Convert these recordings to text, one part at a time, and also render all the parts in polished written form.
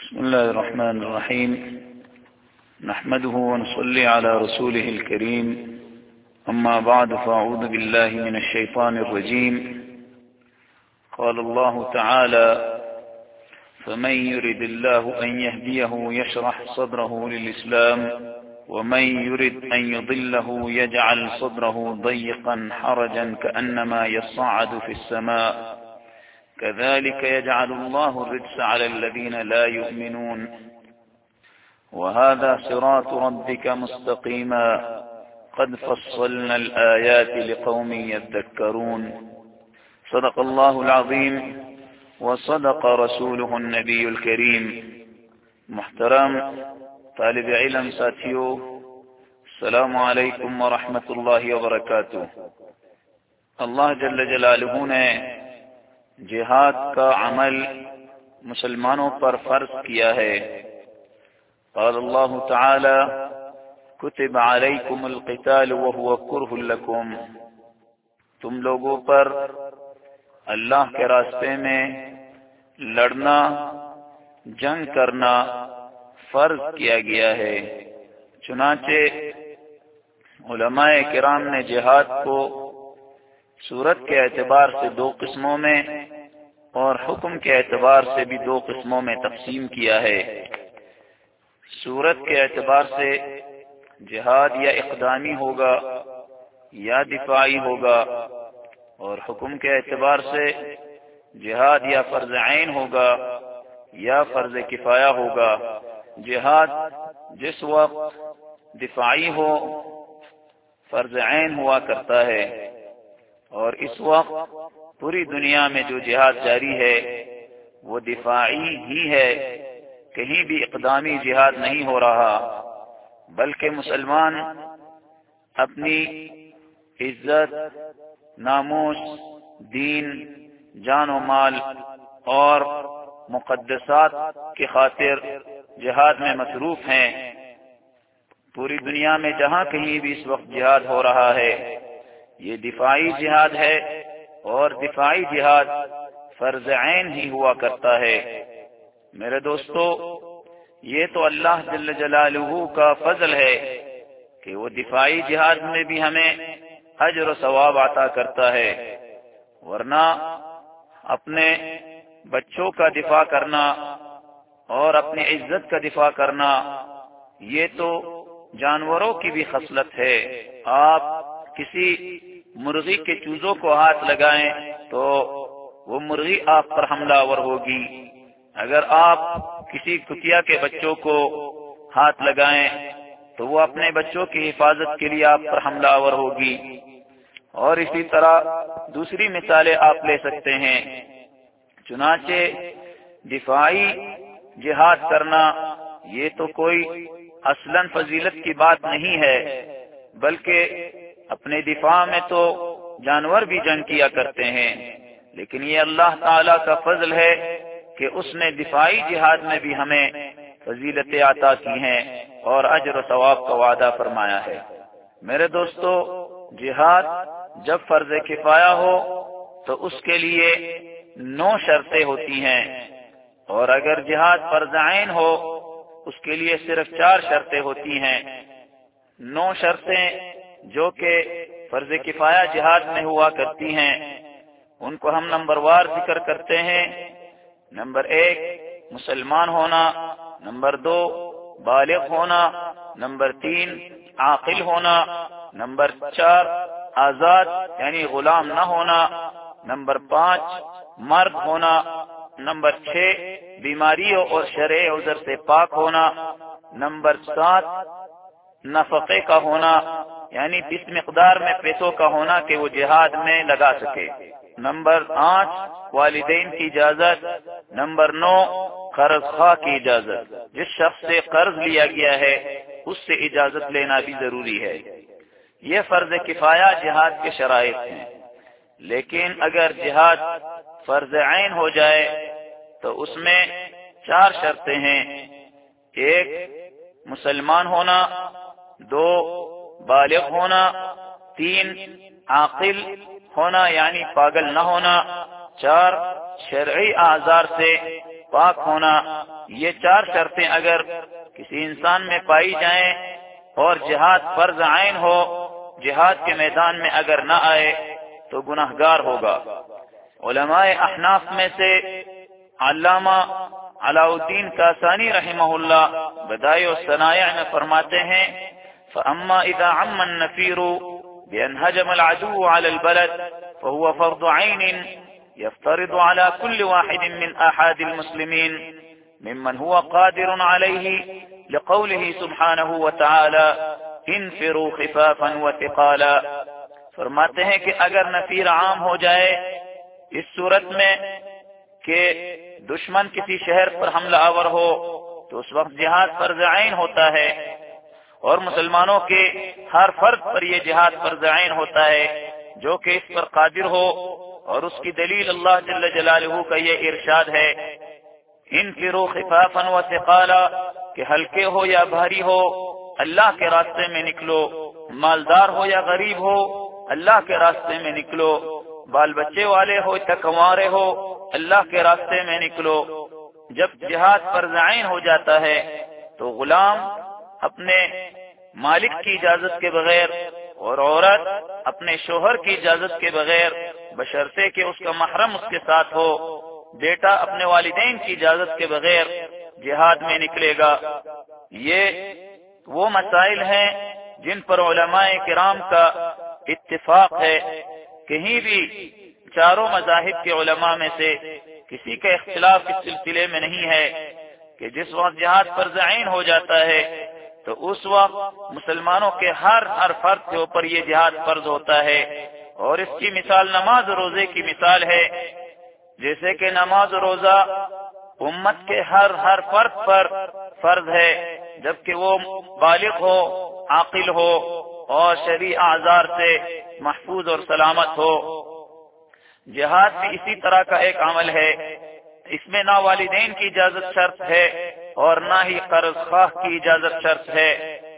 بسم الله الرحمن الرحيم. نحمده ونصلي على رسوله الكريم. أما بعد فأعوذ بالله من الشيطان الرجيم. قال الله تعالى: فمن يرد الله أن يهديه يشرح صدره للإسلام ومن يرد أن يضله يجعل صدره ضيقا حرجا كأنما يصعد في السماء كذلك يجعل الله الرجس على الذين لا يؤمنون وهذا صراط ربك مستقيما قد فصلنا الآيات لقوم يذكرون. صدق الله العظيم وصدق رسوله النبي الكريم. محترم طالب علم ساتھیو، السلام علیکم ورحمۃ اللہ وبرکاتہ. اللہ جل جلالہ نے جہاد کا عمل مسلمانوں پر فرض کیا ہے. قال اللہ تعالی: کتب علیکم القتال وهو کرہ لکم. تم لوگوں پر اللہ کے راستے میں لڑنا، جنگ کرنا فرض کیا گیا ہے. چنانچہ علماء کرام نے جہاد کو صورت کے اعتبار سے دو قسموں میں اور حکم کے اعتبار سے بھی دو قسموں میں تقسیم کیا ہے. صورت کے اعتبار سے جہاد یا اقدامی ہوگا یا دفاعی ہوگا، اور حکم کے اعتبار سے جہاد یا فرض عین ہوگا یا فرض کفایہ ہوگا. جہاد جس وقت دفاعی ہو فرض عین ہوا کرتا ہے، اور اس وقت پوری دنیا میں جو جہاد جاری ہے وہ دفاعی ہی ہے. کہیں بھی اقدامی جہاد نہیں ہو رہا، بلکہ مسلمان اپنی عزت، ناموس، دین، جان و مال اور مقدسات کی خاطر جہاد میں مصروف ہیں. پوری دنیا میں جہاں کہیں بھی اس وقت جہاد ہو رہا ہے یہ دفاعی جہاد ہے، اور دفاعی جہاد فرض عین ہی ہوا کرتا ہے. میرے دوستو، یہ تو اللہ جل جلالہ کا فضل ہے کہ وہ دفاعی جہاد میں بھی ہمیں اجر و ثواب عطا کرتا ہے، ورنہ اپنے بچوں کا دفاع کرنا اور اپنی عزت کا دفاع کرنا یہ تو جانوروں کی بھی خصلت ہے. آپ کسی مرغی کے چوزوں کو ہاتھ لگائیں تو وہ مرغی آپ پر حملہ آور ہوگی. اگر آپ کسی کتیا کے بچوں کو ہاتھ لگائیں تو وہ اپنے بچوں کی حفاظت کے لیے آپ پر حملہ آور ہوگی. اور اسی طرح دوسری مثالیں آپ لے سکتے ہیں. چنانچہ دفاعی جہاد کرنا یہ تو کوئی اصلاً فضیلت کی بات نہیں ہے، بلکہ اپنے دفاع میں تو جانور بھی جنگ کیا کرتے ہیں، لیکن یہ اللہ تعالی کا فضل ہے کہ اس نے دفاعی جہاد میں بھی ہمیں فضیلتیں عطا کی ہیں اور اجر و ثواب کا وعدہ فرمایا ہے. میرے دوستو، جہاد جب فرض کفایہ ہو تو اس کے لیے 9 شرطیں ہوتی ہیں، اور اگر جہاد فرض عین ہو اس کے لیے صرف 4 شرطیں ہوتی ہیں. 9 شرطیں جو کہ فرض کفایہ جہاد میں ہوا کرتی ہیں ان کو ہم نمبر وار ذکر کرتے ہیں. نمبر 1 مسلمان ہونا، نمبر 2 بالغ ہونا، نمبر 3 عاقل ہونا، نمبر 4 آزاد یعنی غلام نہ ہونا، نمبر 5 مرد ہونا، نمبر 6 بیماریوں اور شرعی عذر سے پاک ہونا، نمبر 7 نفقے کا ہونا یعنی اس مقدار میں پیسوں کا ہونا کہ وہ جہاد میں لگا سکے، نمبر 8 والدین کی اجازت، نمبر 9 قرض خواہ کی اجازت. جس شخص سے قرض لیا گیا ہے اس سے اجازت لینا بھی ضروری ہے. یہ فرض کفایہ جہاد کے شرائط ہیں. لیکن اگر جہاد فرض عین ہو جائے تو اس میں 4 شرطیں ہیں. 1 مسلمان ہونا، 2 بالغ ہونا، 3 عاقل ہونا یعنی پاگل نہ ہونا، 4 شرعی اعذار سے پاک ہونا، یہ 4 شرطیں اگر کسی انسان میں پائی جائیں اور جہاد فرض عین ہو، جہاد کے میدان میں اگر نہ آئے تو گناہگار ہوگا۔ علماء احناف میں سے علامہ علاء الدین کاسانی رحمہ اللہ بدائع الصنائع میں فرماتے ہیں فَأَمَّا إِذَا عَمَّ النَّفِيرُ بِأَنْ هَجَمَ الْعَدُوُّ عَلَى الْبَلَدِ فَهُوَ فَرْضُ عَيْنٍ يَفْتَرِضُ عَلَى كُلِّ وَاحِدٍ مِّنْ أَحَادِ الْمُسْلِمِينَ مِمَّنْ هُوَ قَادِرٌ عَلَيْهِ لِقَوْلِهِ سُبْحَانَهُ وَتَعَالَى انفروا خفافا وثقالا۔ فرماتے ہیں کہ اگر نفیر عام ہو جائے اس صورت میں کہ دشمن کسی شہر پر حملہ آور ہو تو اس وقت جہاد فرض عین ہوتا ہے، اور مسلمانوں کے ہر فرد پر یہ جہاد فرض عین ہوتا ہے جو کہ اس پر قادر ہو، اور اس کی دلیل اللہ جل جلالہ کا یہ ارشاد ہے انفروا خفافا وثقالا کہ ہلکے ہو یا بھاری ہو اللہ کے راستے میں نکلو، مالدار ہو یا غریب ہو اللہ کے راستے میں نکلو، بال بچے والے ہو یا کنوارے ہو اللہ کے راستے میں نکلو۔ جب جہاد فرض عین ہو جاتا ہے تو غلام اپنے مالک کی اجازت کے بغیر اور عورت اپنے شوہر کی اجازت کے بغیر بشرطے کہ اس کا محرم اس کے ساتھ ہو، بیٹا اپنے والدین کی اجازت کے بغیر جہاد میں نکلے گا۔ یہ وہ مسائل ہیں جن پر علماء کرام کا اتفاق ہے، کہیں بھی چاروں مذاہب کے علماء میں سے کسی کا اختلاف اس سلسلے میں نہیں ہے کہ جس وقت جہاد فرض عین ہو جاتا ہے تو اس وقت مسلمانوں کے ہر فرد کے اوپر یہ جہاد فرض ہوتا ہے، اور اس کی مثال نماز و روزے کی مثال ہے، جیسے کہ نماز و روزہ امت کے ہر فرد پر فرض ہے جبکہ وہ بالغ ہو، عاقل ہو اور شرعی اعذار سے محفوظ اور سلامت ہو۔ جہاد بھی اسی طرح کا ایک عمل ہے، اس میں نہ والدین کی اجازت شرط ہے اور نہ ہی قرض خواہ کی اجازت شرط ہے۔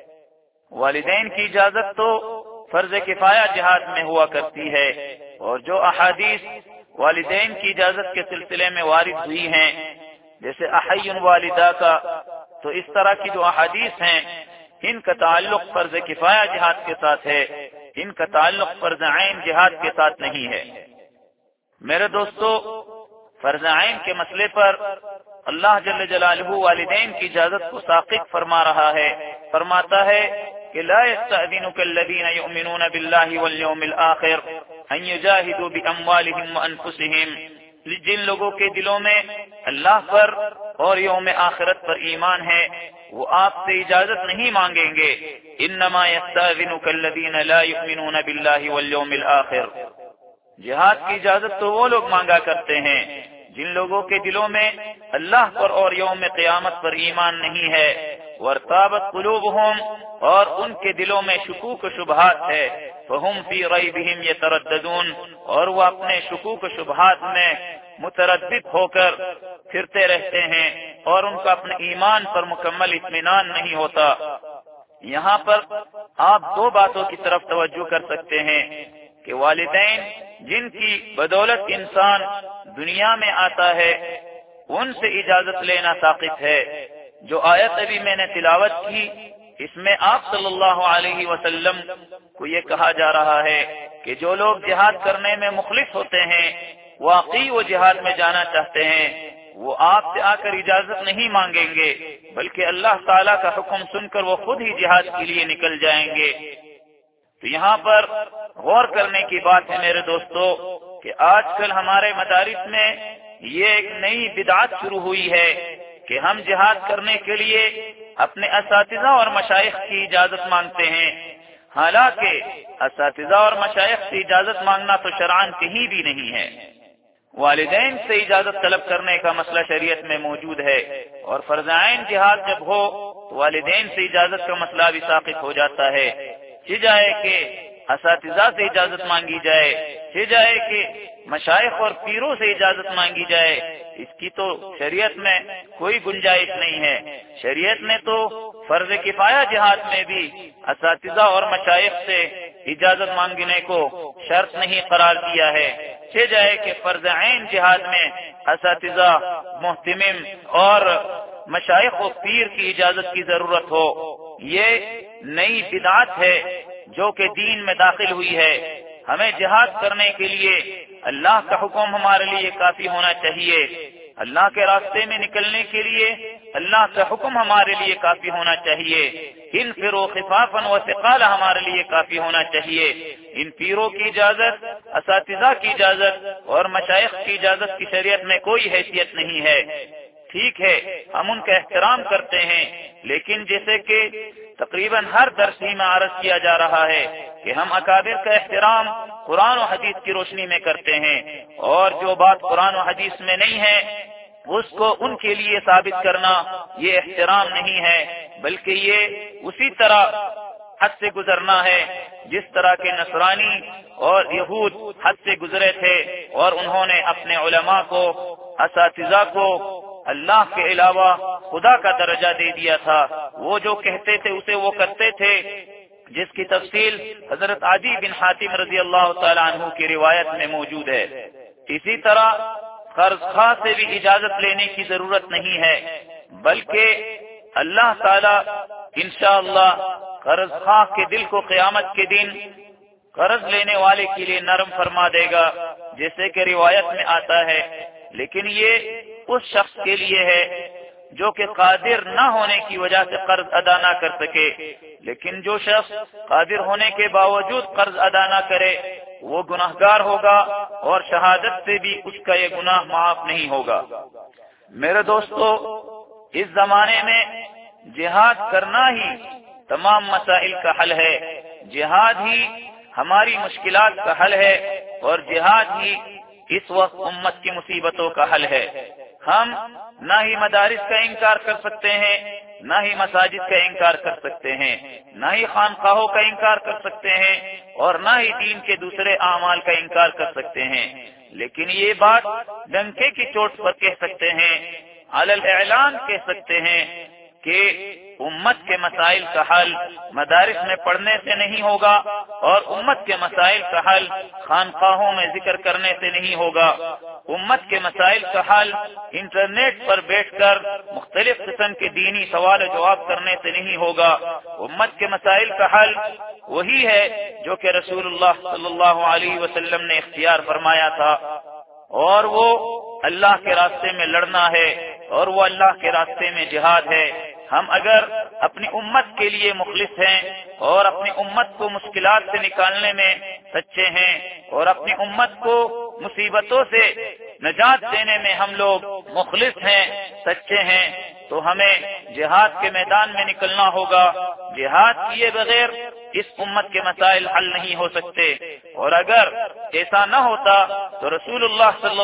والدین کی اجازت تو فرض کفایہ جہاد میں ہوا کرتی ہے، اور جو احادیث والدین کی اجازت کے سلسلے میں وارد ہوئی ہیں جیسے احی والدہ کا، تو اس طرح کی جو احادیث ہیں ان کا تعلق فرض کفایہ جہاد کے ساتھ ہے، ان کا تعلق فرض عین جہاد کے ساتھ نہیں ہے۔ میرے دوستو، فرض عین کے مسئلے پر اللہ جل جلالہ والدین کی اجازت کو ساقط فرما رہا ہے، فرماتا ہے کہ لا يستأذنك الذين يؤمنون بالله واليوم الآخر ان يجاهدوا بأموالهم وأنفسهم، جن لوگوں کے دلوں میں اللہ پر اور یوم آخرت پر ایمان ہے وہ آپ سے اجازت نہیں مانگیں گے۔ انما يستأذنك الذين لا يؤمنون بالله واليوم الآخر، جہاد کی اجازت تو وہ لوگ مانگا کرتے ہیں جن لوگوں کے دلوں میں اللہ پر اور یوم قیامت پر ایمان نہیں ہے، وارتابت قلوبہم، اور ان کے دلوں میں شکوک و شبہات ہے، فہم فی ریبہم یترددون، اور وہ اپنے شکوک و شبہات میں متردد ہو کر پھرتے رہتے ہیں اور ان کا اپنے ایمان پر مکمل اطمینان نہیں ہوتا۔ یہاں پر آپ 2 باتوں کی طرف توجہ کر سکتے ہیں کہ والدین جن کی بدولت انسان دنیا میں آتا ہے ان سے اجازت لینا ثابت ہے۔ جو آیت ابھی میں نے تلاوت کی اس میں آپ صلی اللہ علیہ وسلم کو یہ کہا جا رہا ہے کہ جو لوگ جہاد کرنے میں مخلص ہوتے ہیں، واقعی وہ جہاد میں جانا چاہتے ہیں، وہ آپ سے آ کر اجازت نہیں مانگیں گے بلکہ اللہ تعالیٰ کا حکم سن کر وہ خود ہی جہاد کے لیے نکل جائیں گے۔ تو یہاں پر غور کرنے کی بات ہے میرے دوستو کہ آج کل ہمارے مدارس میں یہ ایک نئی بدعت شروع ہوئی ہے کہ ہم جہاد کرنے کے لیے اپنے اساتذہ اور مشائخ کی اجازت مانگتے ہیں، حالانکہ اساتذہ اور مشائخ سے اجازت مانگنا تو شرعاً کہیں بھی نہیں ہے۔ والدین سے اجازت طلب کرنے کا مسئلہ شریعت میں موجود ہے، اور فرض عین جہاد جب ہو تو والدین سے اجازت کا مسئلہ بھی ساقط ہو جاتا ہے، چاہے کہ اساتذہ سے اجازت مانگی جائے، چاہے کہ مشائخ اور پیروں سے اجازت مانگی جائے، اس کی تو شریعت میں کوئی گنجائش نہیں ہے۔ شریعت نے تو فرض کفایہ جہاد میں بھی اساتذہ اور مشائخ سے اجازت مانگنے کو شرط نہیں قرار دیا ہے، چاہے کہ فرض عین جہاد میں اساتذہ، محتمم اور مشائخ و پیر کی اجازت کی ضرورت ہو۔ یہ نئی بدعت ہے جو کہ دین میں داخل ہوئی ہے۔ ہمیں جہاد کرنے کے لیے اللہ کا حکم ہمارے لیے کافی ہونا چاہیے، اللہ کے راستے میں نکلنے کے لیے اللہ کا حکم ہمارے لیے کافی ہونا چاہیے، انفروا خفافا وثقالا ہمارے لیے کافی ہونا چاہیے۔ ان پیروں کی اجازت، اساتذہ کی اجازت اور مشائخ کی اجازت کی شریعت میں کوئی حیثیت نہیں ہے۔ ٹھیک ہے، ہم ان کا احترام کرتے ہیں، لیکن جیسے کہ تقریباً ہر درس ہی میں عرض کیا جا رہا ہے کہ ہم اکابر کا احترام قرآن و حدیث کی روشنی میں کرتے ہیں، اور جو بات قرآن و حدیث میں نہیں ہے اس کو ان کے لیے ثابت کرنا یہ احترام نہیں ہے، بلکہ یہ اسی طرح حد سے گزرنا ہے جس طرح کے نصرانی اور یہود حد سے گزرے تھے، اور انہوں نے اپنے علماء کو، اساتذہ کو اللہ کے علاوہ خدا کا درجہ دے دیا تھا۔ وہ جو کہتے تھے اسے وہ کرتے تھے، جس کی تفصیل حضرت عدی بن حاتم رضی اللہ تعالی عنہ کی روایت میں موجود ہے۔ اسی طرح قرض خواہ سے بھی اجازت لینے کی ضرورت نہیں ہے، بلکہ اللہ تعالی انشاءاللہ قرض خواہ کے دل کو قیامت کے دن قرض لینے والے کے لیے نرم فرما دے گا، جیسے کہ روایت میں آتا ہے۔ لیکن یہ اس شخص کے لیے ہے جو کہ قادر نہ ہونے کی وجہ سے قرض ادا نہ کر سکے، لیکن جو شخص قادر ہونے کے باوجود قرض ادا نہ کرے وہ گناہگار ہوگا، اور شہادت سے بھی اس کا یہ گناہ معاف نہیں ہوگا۔ میرے دوستو، اس زمانے میں جہاد کرنا ہی تمام مسائل کا حل ہے، جہاد ہی ہماری مشکلات کا حل ہے، اور جہاد ہی اس وقت امت کی مصیبتوں کا حل ہے۔ ہم نہ ہی مدارس کا انکار کر سکتے ہیں، نہ ہی مساجد کا انکار کر سکتے ہیں، نہ ہی خانقاہوں کا انکار کر سکتے ہیں، اور نہ ہی دین کے دوسرے اعمال کا انکار کر سکتے ہیں، لیکن یہ بات ڈنکے کی چوٹ پر کہہ سکتے ہیں، علی الاعلان کہہ سکتے ہیں کہ امت کے مسائل کا حل مدارس میں پڑھنے سے نہیں ہوگا، اور امت کے مسائل کا حل خانقاہوں میں ذکر کرنے سے نہیں ہوگا، امت کے مسائل کا حل انٹرنیٹ پر بیٹھ کر مختلف قسم کے دینی سوال و جواب کرنے سے نہیں ہوگا، امت کے مسائل کا حل وہی ہے جو کہ رسول اللہ صلی اللہ علیہ وسلم نے اختیار فرمایا تھا، اور وہ اللہ کے راستے میں لڑنا ہے، اور وہ اللہ کے راستے میں جہاد ہے۔ ہم اگر اپنی امت کے لیے مخلص ہیں اور اپنی امت کو مشکلات سے نکالنے میں سچے ہیں، اور اپنی امت کو مصیبتوں سے نجات دینے میں ہم لوگ مخلص ہیں، سچے ہیں، تو ہمیں جہاد کے میدان میں نکلنا ہوگا۔ جہاد کیے بغیر اس امت کے مسائل حل نہیں ہو سکتے، اور اگر ایسا نہ ہوتا تو رسول اللہ صلی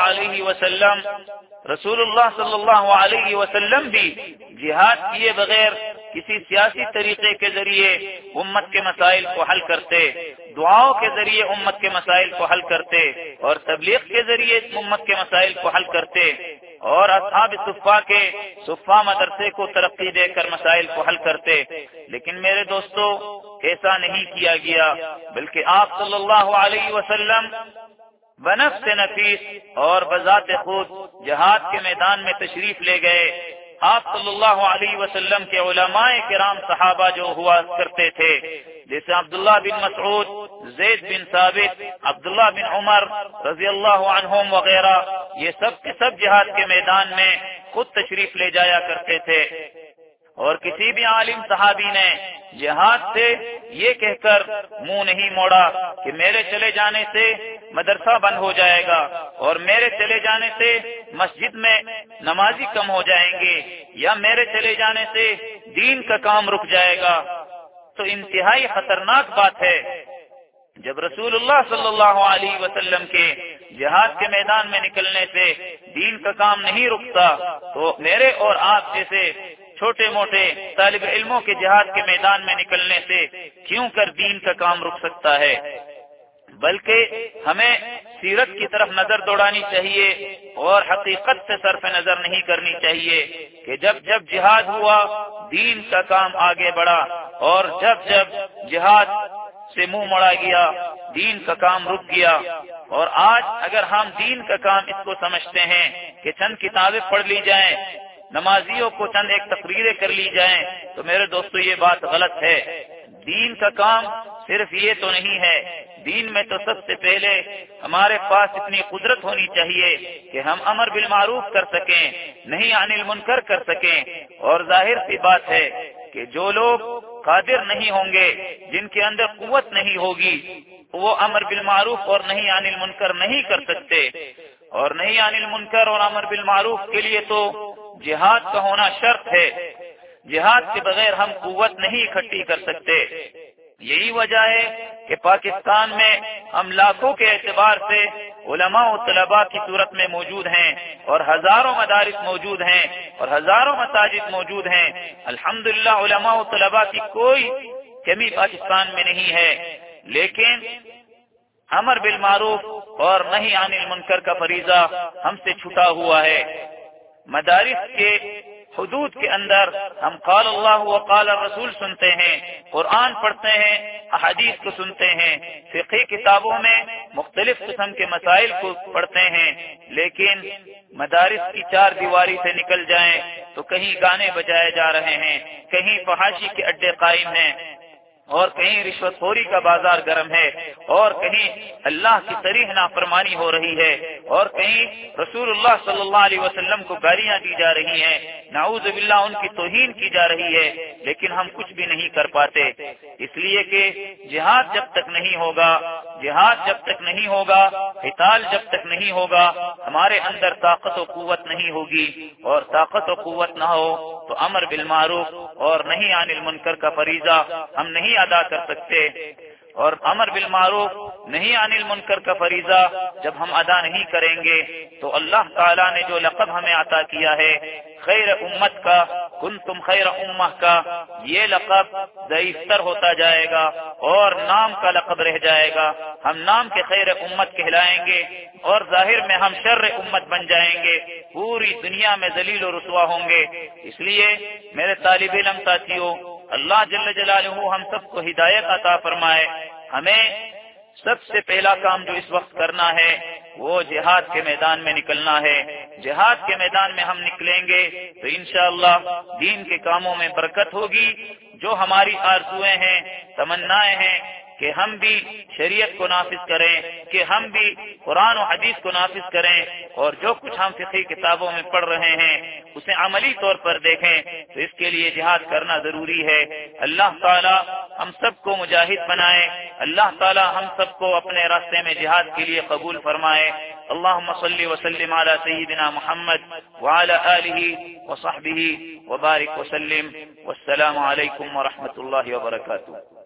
اللہ علیہ وسلم بھی جہاد کیے بغیر کسی سیاسی طریقے کے ذریعے امت کے مسائل کو حل کرتے، دعاؤں کے ذریعے امت کے مسائل کو حل کرتے، اور تبلیغ کے ذریعے امت کے مسائل کو حل کرتے، اور اصحاب صفہ کے صفہ مدرسے کو ترقی دے کر مسائل کو حل کرتے۔ لیکن میرے دوستو، ایسا نہیں کیا گیا، بلکہ آپ صلی اللہ علیہ وسلم بنفس نفیس اور بذات خود جہاد کے میدان میں تشریف لے گئے۔ آپ صلی اللہ علیہ وسلم کے علماء کرام صحابہ جو ہوا کرتے تھے، جیسے عبداللہ بن مسعود، زید بن ثابت، عبداللہ بن عمر رضی اللہ عنہم وغیرہ، یہ سب کے سب جہاد کے میدان میں خود تشریف لے جایا کرتے تھے، اور کسی بھی عالم صحابی نے جہاد سے یہ کہہ کر منہ نہیں موڑا کہ میرے چلے جانے سے مدرسہ بند ہو جائے گا، اور میرے چلے جانے سے مسجد میں نمازی کم ہو جائیں گے، یا میرے چلے جانے سے دین کا کام رک جائے گا۔ تو انتہائی خطرناک بات ہے جب رسول اللہ صلی اللہ علیہ وسلم کے جہاد کے میدان میں نکلنے سے دین کا کام نہیں رکتا، تو میرے اور آپ جیسے چھوٹے موٹے طالب علموں کے جہاد کے میدان میں نکلنے سے کیوں کر دین کا کام رک سکتا ہے؟ بلکہ ہمیں سیرت کی طرف نظر دوڑانی چاہیے، اور حقیقت سے صرف نظر نہیں کرنی چاہیے کہ جب جب جہاد ہوا دین کا کام آگے بڑھا، اور جب جب جہاد سے منہ موڑا گیا دین کا کام رک گیا۔ اور آج اگر ہم دین کا کام اس کو سمجھتے ہیں کہ چند کتابیں پڑھ لی جائیں، نمازیوں کو چند ایک تقریریں کر لی جائیں، تو میرے دوستو یہ بات غلط ہے۔ دین کا کام صرف یہ تو نہیں ہے، دین میں تو سب سے پہلے ہمارے پاس اتنی قدرت ہونی چاہیے کہ ہم امر بالمعروف کر سکیں، نہی عن المنکر کر سکیں۔ اور ظاہر سی بات ہے کہ جو لوگ قادر نہیں ہوں گے، جن کے اندر قوت نہیں ہوگی، وہ امر بالمعروف اور نہی عن المنکر نہیں کر سکتے۔ اور نہی عن المنکر اور امر بالمعروف کے لیے تو جہاد کا ہونا شرط ہے، جہاد کے بغیر ہم قوت نہیں اکٹھی کر سکتے۔ یہی وجہ ہے کہ پاکستان میں ہم لاکھوں کے اعتبار سے علماء و طلباء کی صورت میں موجود ہیں، اور ہزاروں مدارس موجود ہیں، اور ہزاروں مساجد موجود ہیں۔ الحمدللہ علماء و طلباء کی کوئی کمی پاکستان میں نہیں ہے، لیکن امر بالمعروف اور نہی عن المنکر کا فریضہ ہم سے چھٹا ہوا ہے۔ مدارس کے حدود کے اندر ہم قال اللہ و قال الرسول سنتے ہیں، قرآن پڑھتے ہیں، احادیث کو سنتے ہیں، فقہی کتابوں میں مختلف قسم کے مسائل کو پڑھتے ہیں، لیکن مدارس کی چار دیواری سے نکل جائیں تو کہیں گانے بجائے جا رہے ہیں، کہیں فحاشی کے اڈے قائم ہیں، اور کہیں رشوت خوری کا بازار گرم ہے، اور کہیں اللہ کی صریح نافرمانی ہو رہی ہے، اور کہیں رسول اللہ صلی اللہ علیہ وسلم کو گالیاں دی جا رہی ہیں، نعوذ باللہ ان کی توہین کی جا رہی ہے، لیکن ہم کچھ بھی نہیں کر پاتے، اس لیے کہ جہاد جب تک نہیں ہوگا، جہاد جب تک نہیں ہوگا، قتال جب تک نہیں ہوگا، ہمارے اندر طاقت و قوت نہیں ہوگی، اور طاقت و قوت نہ ہو تو امر بالمعروف اور نہی عن المنکر کا فریضہ ہم نہیں ادا کر سکتے۔ اور امر بالمعروف نہی عن المنکر کا فریضہ جب ہم ادا نہیں کریں گے تو اللہ تعالیٰ نے جو لقب ہمیں عطا کیا ہے خیر امت کا، کنتم خیر امہ کا، یہ لقب ضعیف تر ہوتا جائے گا اور نام کا لقب رہ جائے گا۔ ہم نام کے خیر امت کہلائیں گے اور ظاہر میں ہم شر امت بن جائیں گے، پوری دنیا میں ذلیل و رسوا ہوں گے۔ اس لیے میرے طالب علم ساتھیوں، اللہ جل جلالہ ہم سب کو ہدایت عطا فرمائے۔ ہمیں سب سے پہلا کام جو اس وقت کرنا ہے وہ جہاد کے میدان میں نکلنا ہے۔ جہاد کے میدان میں ہم نکلیں گے تو انشاءاللہ دین کے کاموں میں برکت ہوگی۔ جو ہماری آرزوئیں ہیں، تمنائیں ہیں کہ ہم بھی شریعت کو نافذ کریں، کہ ہم بھی قرآن و حدیث کو نافذ کریں، اور جو کچھ ہم فقہی کتابوں میں پڑھ رہے ہیں اسے عملی طور پر دیکھیں، تو اس کے لیے جہاد کرنا ضروری ہے۔ اللہ تعالی ہم سب کو مجاہد بنائے، اللہ تعالی ہم سب کو اپنے راستے میں جہاد کے لیے قبول فرمائے۔ اللہم صلی وسلم علی سیدنا محمد وعلی آلہ وصحبہ وبارک وسلم، والسلام علیکم ورحمۃ اللہ وبرکاتہ۔